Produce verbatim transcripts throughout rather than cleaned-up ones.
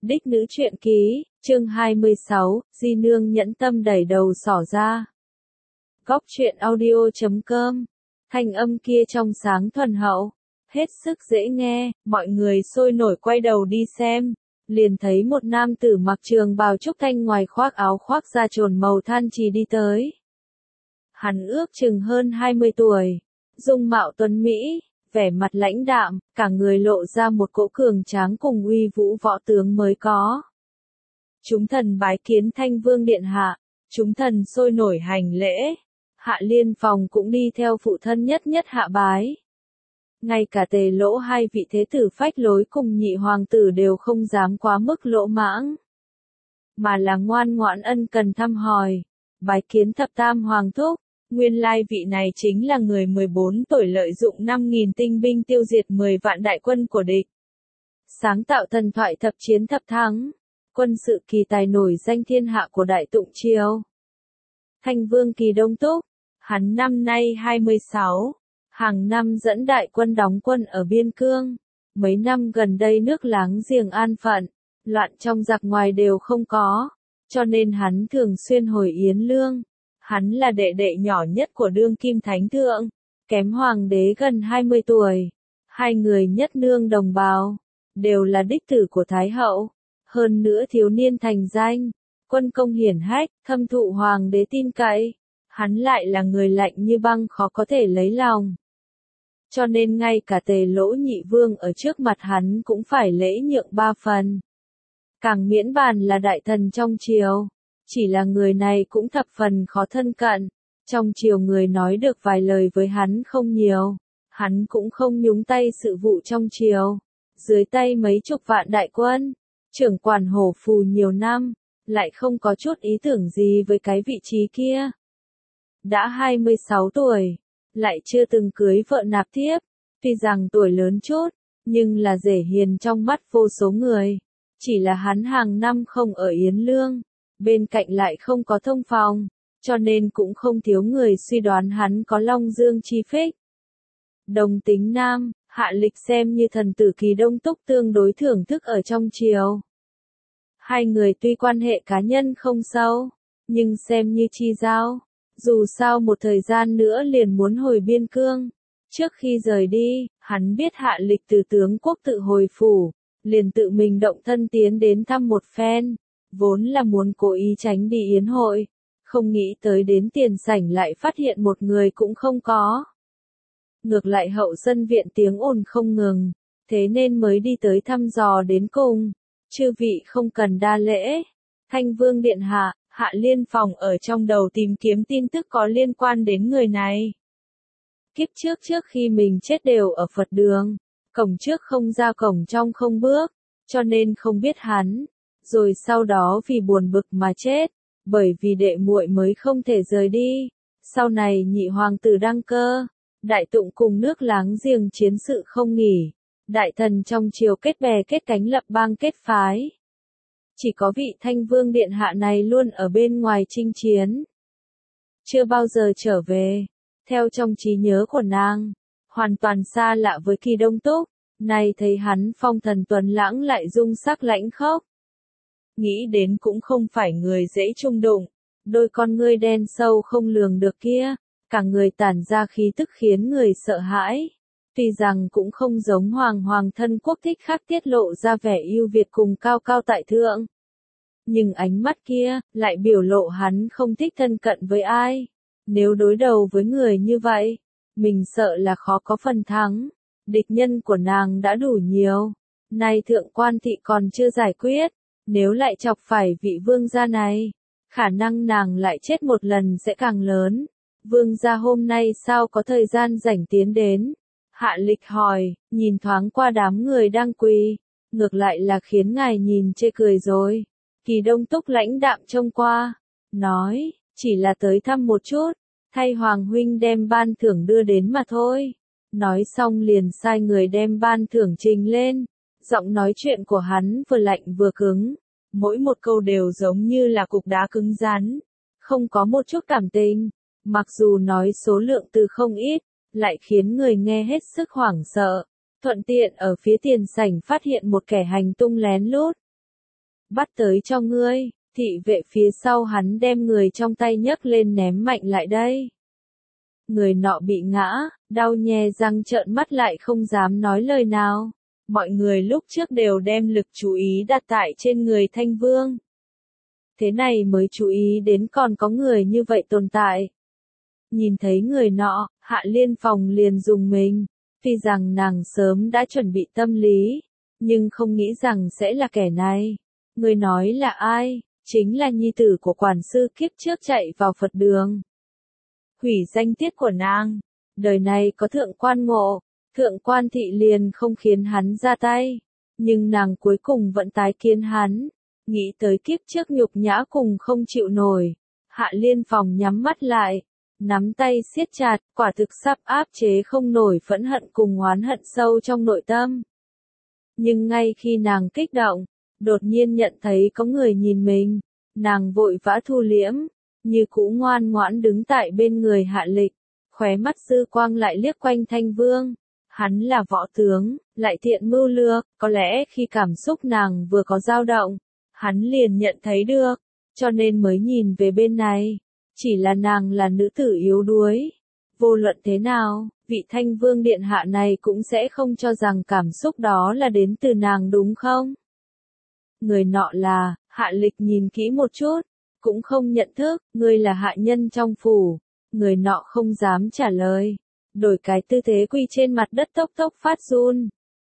Đích nữ truyện ký, chương hai mươi sáu, Di Nương nhẫn tâm đẩy đầu xỏ ra. Góc truyện audio chấm com, thanh âm kia trong sáng thuần hậu, hết sức dễ nghe, mọi người sôi nổi quay đầu đi xem, liền thấy một nam tử mặc trường bào trúc thanh ngoài khoác áo khoác da trồn màu than trì đi tới. Hắn ước chừng hơn hai mươi tuổi, dung mạo tuấn mỹ, vẻ mặt lãnh đạm, cả người lộ ra một cỗ cường tráng cùng uy vũ võ tướng mới có. Chúng thần bái kiến Thanh Vương điện hạ, chúng thần sôi nổi hành lễ, Hạ Liên Phòng cũng đi theo phụ thân nhất nhất hạ bái. Ngay cả Tề Lỗ hai vị thế tử phách lối cùng nhị hoàng tử đều không dám quá mức lỗ mãng, mà là ngoan ngoãn ân cần thăm hỏi, bái kiến thập tam hoàng thúc. Nguyên lai vị này chính là người mười bốn tuổi lợi dụng năm nghìn tinh binh tiêu diệt mười vạn đại quân của địch. Sáng tạo thần thoại thập chiến thập thắng, quân sự kỳ tài nổi danh thiên hạ của Đại Tụng Triều. Thanh Vương Kỳ Đông Túc, hắn năm nay hai mươi sáu, hàng năm dẫn đại quân đóng quân ở biên cương. Mấy năm gần đây nước láng giềng an phận, loạn trong giặc ngoài đều không có, cho nên hắn thường xuyên hồi yến lương. Hắn là đệ đệ nhỏ nhất của đương kim thánh thượng, kém hoàng đế gần hai mươi tuổi. Hai người nhất nương đồng bào, đều là đích tử của Thái hậu. Hơn nữa thiếu niên thành danh, quân công hiển hách, thâm thụ hoàng đế tin cậy. Hắn lại là người lạnh như băng khó có thể lấy lòng. Cho nên ngay cả Tề Lỗ nhị vương ở trước mặt hắn cũng phải lễ nhượng ba phần. Càng miễn bàn là đại thần trong triều. Chỉ là người này cũng thập phần khó thân cận, trong triều người nói được vài lời với hắn không nhiều, hắn cũng không nhúng tay sự vụ trong triều. Dưới tay mấy chục vạn đại quân, trưởng quản hổ phù nhiều năm, lại không có chút ý tưởng gì với cái vị trí kia. Đã hai mươi sáu tuổi, lại chưa từng cưới vợ nạp thiếp, tuy rằng tuổi lớn chút, nhưng là rể hiền trong mắt vô số người. Chỉ là hắn hàng năm không ở Yến Lương, bên cạnh lại không có thông phòng, cho nên cũng không thiếu người suy đoán hắn có Long Dương chi phích. Đồng tính nam, Hạ Lịch xem như thần tử Kỳ Đông Túc tương đối thưởng thức ở trong triều. Hai người tuy quan hệ cá nhân không sâu, nhưng xem như chi giao, dù sao một thời gian nữa liền muốn hồi biên cương. Trước khi rời đi, hắn biết Hạ Lịch từ tướng quốc tự hồi phủ, liền tự mình động thân tiến đến thăm một phen. Vốn là muốn cố ý tránh đi yến hội, không nghĩ tới đến tiền sảnh lại phát hiện một người cũng không có. Ngược lại hậu sân viện tiếng ồn không ngừng, thế nên mới đi tới thăm dò đến cùng. Chư vị không cần đa lễ. Thanh Vương điện hạ, Hạ Liên Phòng ở trong đầu tìm kiếm tin tức có liên quan đến người này. Kiếp trước trước khi mình chết đều ở Phật đường, cổng trước không ra cổng trong không bước, cho nên không biết hắn. Rồi sau đó vì buồn bực mà chết, bởi vì đệ muội mới không thể rời đi. Sau này nhị hoàng tử đăng cơ, Đại Tụng cùng nước láng giềng chiến sự không nghỉ, đại thần trong triều kết bè kết cánh lập bang kết phái. Chỉ có vị Thanh Vương điện hạ này luôn ở bên ngoài chinh chiến, chưa bao giờ trở về. Theo trong trí nhớ của nàng, hoàn toàn xa lạ với Kỳ Đông Túc. Nay thấy hắn phong thần tuấn lãng lại dung sắc lãnh khốc, nghĩ đến cũng không phải người dễ chung đụng, đôi con ngươi đen sâu không lường được kia, cả người tản ra khí tức khiến người sợ hãi. Tuy rằng cũng không giống hoàng hoàng thân quốc thích khắc tiết lộ ra vẻ ưu việt cùng cao cao tại thượng, nhưng ánh mắt kia lại biểu lộ hắn không thích thân cận với ai. Nếu đối đầu với người như vậy, mình sợ là khó có phần thắng. Địch nhân của nàng đã đủ nhiều, nay thượng quan thị còn chưa giải quyết. Nếu lại chọc phải vị vương gia này, khả năng nàng lại chết một lần sẽ càng lớn. Vương gia hôm nay sao có thời gian rảnh tiến đến? Hạ Lịch hỏi, nhìn thoáng qua đám người đang quỳ, ngược lại là khiến ngài nhìn chê cười rồi. Kỳ Đông Túc lãnh đạm trông qua, nói, chỉ là tới thăm một chút, thay Hoàng huynh đem ban thưởng đưa đến mà thôi. Nói xong liền sai người đem ban thưởng trình lên. Giọng nói chuyện của hắn vừa lạnh vừa cứng, mỗi một câu đều giống như là cục đá cứng rắn, không có một chút cảm tình. Mặc dù nói số lượng từ không ít, lại khiến người nghe hết sức hoảng sợ. Thuận tiện ở phía tiền sảnh phát hiện một kẻ hành tung lén lút. bắt tới cho ngươi. Thị vệ phía sau hắn đem người trong tay nhấc lên ném mạnh lại đây. Người nọ bị ngã, đau nhè răng trợn mắt lại không dám nói lời nào. Mọi người lúc trước đều đem lực chú ý đặt tại trên người Thanh Vương. Thế này mới chú ý đến còn có người như vậy tồn tại. Nhìn thấy người nọ, Hạ Liên Phòng liền dùng mình. Tuy rằng nàng sớm đã chuẩn bị tâm lý, nhưng không nghĩ rằng sẽ là kẻ này. Người nói là ai? Chính là nhi tử của quản sư kiếp trước chạy vào Phật đường. Hủy danh tiết của nàng. Đời này có thượng quan Ngộ, thượng quan Thị liền không khiến hắn ra tay. Nhưng nàng cuối cùng vẫn tái kiến hắn. Nghĩ tới kiếp trước nhục nhã cùng không chịu nổi. Hạ Liên Phòng nhắm mắt lại. Nắm tay siết chặt, quả thực sắp áp chế không nổi phẫn hận cùng oán hận sâu trong nội tâm. Nhưng ngay khi nàng kích động, đột nhiên nhận thấy có người nhìn mình, nàng vội vã thu liễm, như cũ ngoan ngoãn đứng tại bên người Hạ Lịch, khóe mắt dư quang lại liếc quanh Thanh Vương. Hắn là võ tướng, lại thiện mưu lược, có lẽ khi cảm xúc nàng vừa có dao động, hắn liền nhận thấy được, cho nên mới nhìn về bên này. Chỉ là nàng là nữ tử yếu đuối. Vô luận thế nào, vị Thanh Vương điện hạ này cũng sẽ không cho rằng cảm xúc đó là đến từ nàng đúng không? Người nọ là, Hạ Lịch nhìn kỹ một chút, cũng không nhận thức, ngươi là hạ nhân trong phủ. Người nọ không dám trả lời, đổi cái tư thế quỳ trên mặt đất tốc tốc phát run.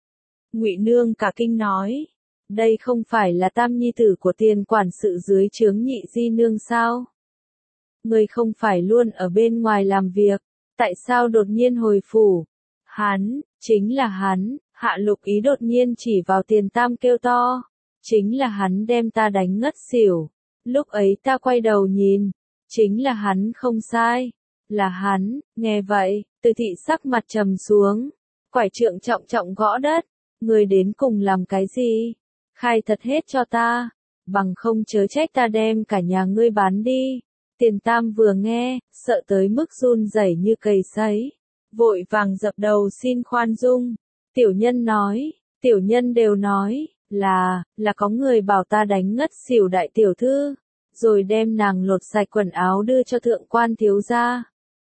Ngụy Nương cả kinh nói, đây không phải là tam nhi tử của tiền quản sự dưới trướng Nhị Di Nương sao? Ngươi không phải luôn ở bên ngoài làm việc, tại sao đột nhiên hồi phủ? Hắn, chính là hắn, Hạ Lục Ý đột nhiên chỉ vào Tiền Tam kêu to, chính là hắn đem ta đánh ngất xỉu. Lúc ấy ta quay đầu nhìn, chính là hắn không sai, là hắn. Nghe vậy, Từ Thị sắc mặt trầm xuống, quải trượng trọng trọng gõ đất, ngươi đến cùng làm cái gì? Khai thật hết cho ta, bằng không chớ trách ta đem cả nhà ngươi bán đi. Tiền Tam vừa nghe, sợ tới mức run rẩy như cầy sấy, vội vàng dập đầu xin khoan dung. Tiểu nhân nói, tiểu nhân đều nói, là, là có người bảo ta đánh ngất xỉu đại tiểu thư, rồi đem nàng lột sạch quần áo đưa cho thượng quan thiếu gia.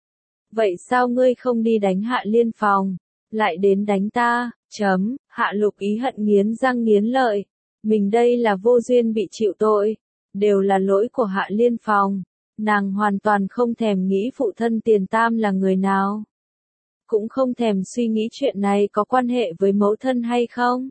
Vậy sao ngươi không đi đánh Hạ Liên Phòng, lại đến đánh ta? Chấm, Hạ Lục Ý hận nghiến răng nghiến lợi, mình đây là vô duyên bị chịu tội, đều là lỗi của Hạ Liên Phòng. Nàng hoàn toàn không thèm nghĩ phụ thân Tiền Tam là người nào. Cũng không thèm suy nghĩ chuyện này có quan hệ với mẫu thân hay không.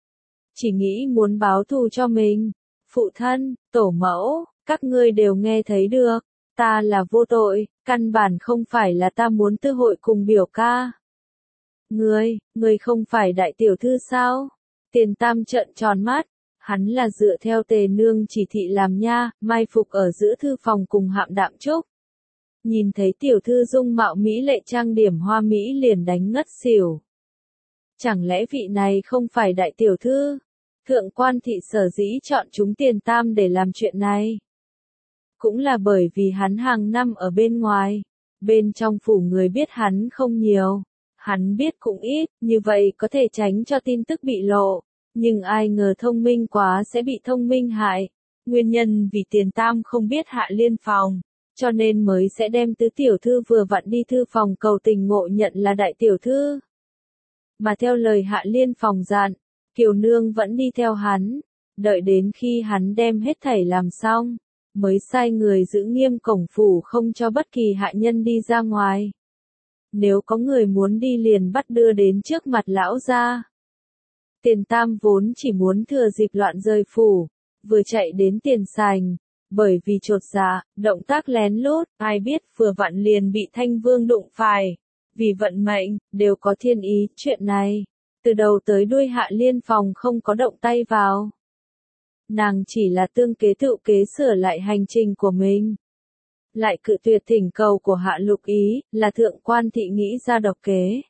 Chỉ nghĩ muốn báo thù cho mình. Phụ thân, tổ mẫu, các ngươi đều nghe thấy được. Ta là vô tội, căn bản không phải là ta muốn tư hội cùng biểu ca. Ngươi, ngươi không phải đại tiểu thư sao? Tiền Tam trợn tròn mắt. Hắn là dựa theo Tề Nương chỉ thị làm nha, mai phục ở giữa thư phòng cùng Hạm Đạm Trúc. Nhìn thấy tiểu thư dung mạo mỹ lệ trang điểm hoa mỹ liền đánh ngất xỉu. Chẳng lẽ vị này không phải đại tiểu thư? Thượng quan Thị sở dĩ chọn chúng Tiền Tam để làm chuyện này. Cũng là bởi vì hắn hàng năm ở bên ngoài. Bên trong phủ người biết hắn không nhiều. Hắn biết cũng ít, như vậy có thể tránh cho tin tức bị lộ. Nhưng ai ngờ thông minh quá sẽ bị thông minh hại. Nguyên nhân vì Tiền Tam không biết Hạ Liên Phòng, cho nên mới sẽ đem tứ tiểu thư vừa vặn đi thư phòng cầu tình ngộ nhận là đại tiểu thư. Mà theo lời Hạ Liên Phòng dặn, Kiều Nương vẫn đi theo hắn, đợi đến khi hắn đem hết thảy làm xong, mới sai người giữ nghiêm cổng phủ không cho bất kỳ hạ nhân đi ra ngoài. Nếu có người muốn đi liền bắt đưa đến trước mặt lão gia. Tiền Tam vốn chỉ muốn thừa dịp loạn rời phủ, vừa chạy đến tiền sành, bởi vì chột dạ, động tác lén lút, ai biết vừa vặn liền bị Thanh Vương đụng phải. Vì vận mệnh, đều có thiên ý, chuyện này, từ đầu tới đuôi Hạ Liên Phòng không có động tay vào. Nàng chỉ là tương kế tự kế sửa lại hành trình của mình. Lại cự tuyệt thỉnh cầu của Hạ Lục Ý, là thượng quan Thị nghĩ ra độc kế.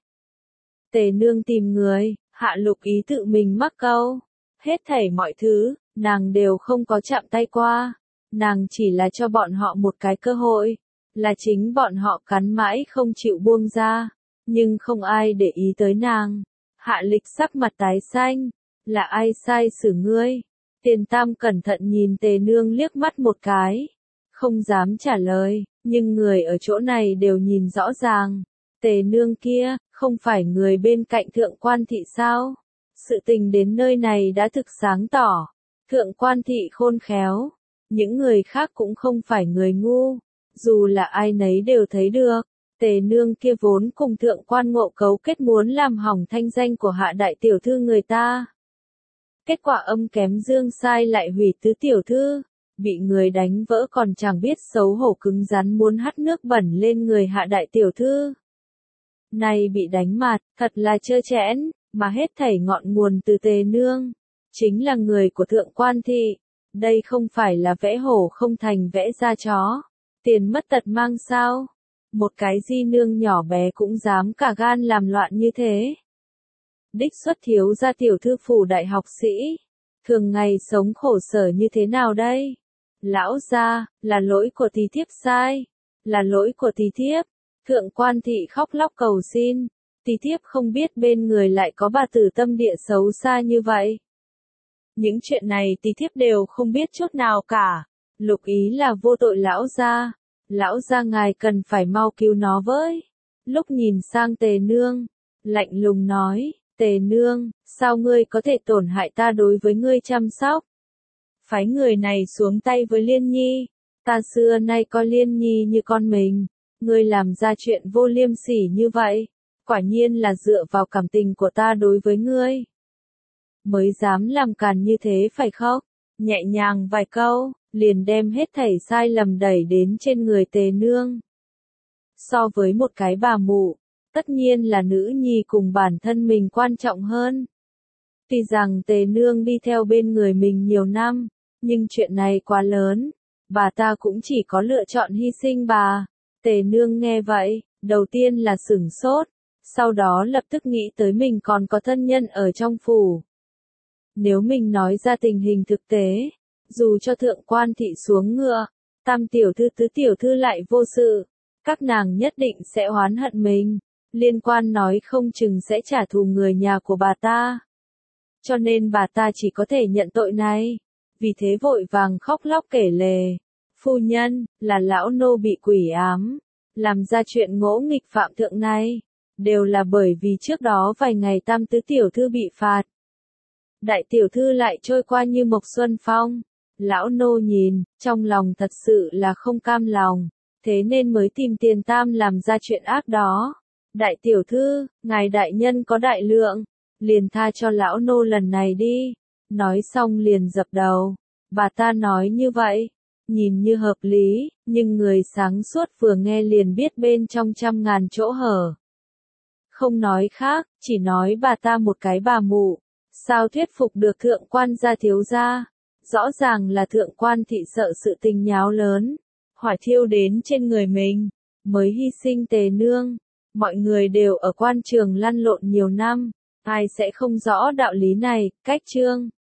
Tề Nương tìm người. Hạ Lục Ý tự mình mắc câu. Hết thảy mọi thứ, nàng đều không có chạm tay qua. Nàng chỉ là cho bọn họ một cái cơ hội. Là chính bọn họ cắn mãi không chịu buông ra. Nhưng không ai để ý tới nàng. Hạ Lịch sắc mặt tái xanh. Là ai sai xử ngươi? Tiền Tam cẩn thận nhìn Tề Nương liếc mắt một cái, không dám trả lời, nhưng người ở chỗ này đều nhìn rõ ràng. Tề Nương kia, không phải người bên cạnh Thượng Quan Thị sao? Sự tình đến nơi này đã thực sáng tỏ. Thượng Quan Thị khôn khéo, những người khác cũng không phải người ngu, dù là ai nấy đều thấy được. Tề Nương kia vốn cùng Thượng Quan Ngộ cấu kết muốn làm hỏng thanh danh của Hạ đại tiểu thư người ta. Kết quả âm kém dương sai lại hủy tứ tiểu thư, bị người đánh vỡ còn chẳng biết xấu hổ cứng rắn muốn hắt nước bẩn lên người Hạ đại tiểu thư. Này bị đánh mặt, thật là trơ trẽn, mà hết thảy ngọn nguồn từ Tề Nương, chính là người của Thượng Quan Thị. Đây không phải là vẽ hổ không thành vẽ ra chó, tiền mất tật mang sao? Một cái di nương nhỏ bé cũng dám cả gan làm loạn như thế. Đích xuất thiếu gia tiểu thư phủ đại học sĩ, thường ngày sống khổ sở như thế nào đây? Lão gia, là lỗi của tí thiếp sai, là lỗi của tí thiếp. Thượng Quan Thị khóc lóc cầu xin, tí thiếp không biết bên người lại có bà tử tâm địa xấu xa như vậy. Những chuyện này tí thiếp đều không biết chút nào cả, lục ý là vô tội lão gia, lão gia ngài cần phải mau cứu nó với. Lúc nhìn sang Tề Nương, lạnh lùng nói, Tề Nương, sao ngươi có thể tổn hại ta đối với ngươi chăm sóc? Phái người này xuống tay với Liên Nhi, ta xưa nay coi Liên Nhi như con mình, ngươi làm ra chuyện vô liêm sỉ như vậy, quả nhiên là dựa vào cảm tình của ta đối với ngươi. Mới dám làm càn như thế phải không? Nhẹ nhàng vài câu, liền đem hết thảy sai lầm đẩy đến trên người Tề Nương. So với một cái bà mụ, tất nhiên là nữ nhi cùng bản thân mình quan trọng hơn. Tuy rằng Tề Nương đi theo bên người mình nhiều năm, nhưng chuyện này quá lớn, bà ta cũng chỉ có lựa chọn hy sinh bà. Tề Nương nghe vậy, đầu tiên là sửng sốt, sau đó lập tức nghĩ tới mình còn có thân nhân ở trong phủ. Nếu mình nói ra tình hình thực tế, dù cho Thượng Quan Thị xuống ngựa, Tam tiểu thư tứ tiểu thư lại vô sự, các nàng nhất định sẽ oán hận mình, Liên Quan nói không chừng sẽ trả thù người nhà của bà ta. Cho nên bà ta chỉ có thể nhận tội này, vì thế vội vàng khóc lóc kể lể. Phu nhân, là lão nô bị quỷ ám, làm ra chuyện ngỗ nghịch phạm thượng này, đều là bởi vì trước đó vài ngày Tam tứ tiểu thư bị phạt. Đại tiểu thư lại trôi qua như mộc xuân phong. Lão nô nhìn, trong lòng thật sự là không cam lòng, thế nên mới tìm Tiền Tam làm ra chuyện ác đó. Đại tiểu thư, ngài đại nhân có đại lượng, liền tha cho lão nô lần này đi. Nói xong liền dập đầu. Bà ta nói như vậy, nhìn như hợp lý, nhưng người sáng suốt vừa nghe liền biết bên trong trăm ngàn chỗ hở. Không nói khác, chỉ nói bà ta một cái bà mụ, sao thuyết phục được Thượng Quan gia thiếu gia. Rõ ràng là Thượng Quan Thị sợ sự tình nháo lớn, hỏa thiêu đến trên người mình, mới hy sinh Tề Nương. Mọi người đều ở quan trường lăn lộn nhiều năm, ai sẽ không rõ đạo lý này. Cách chương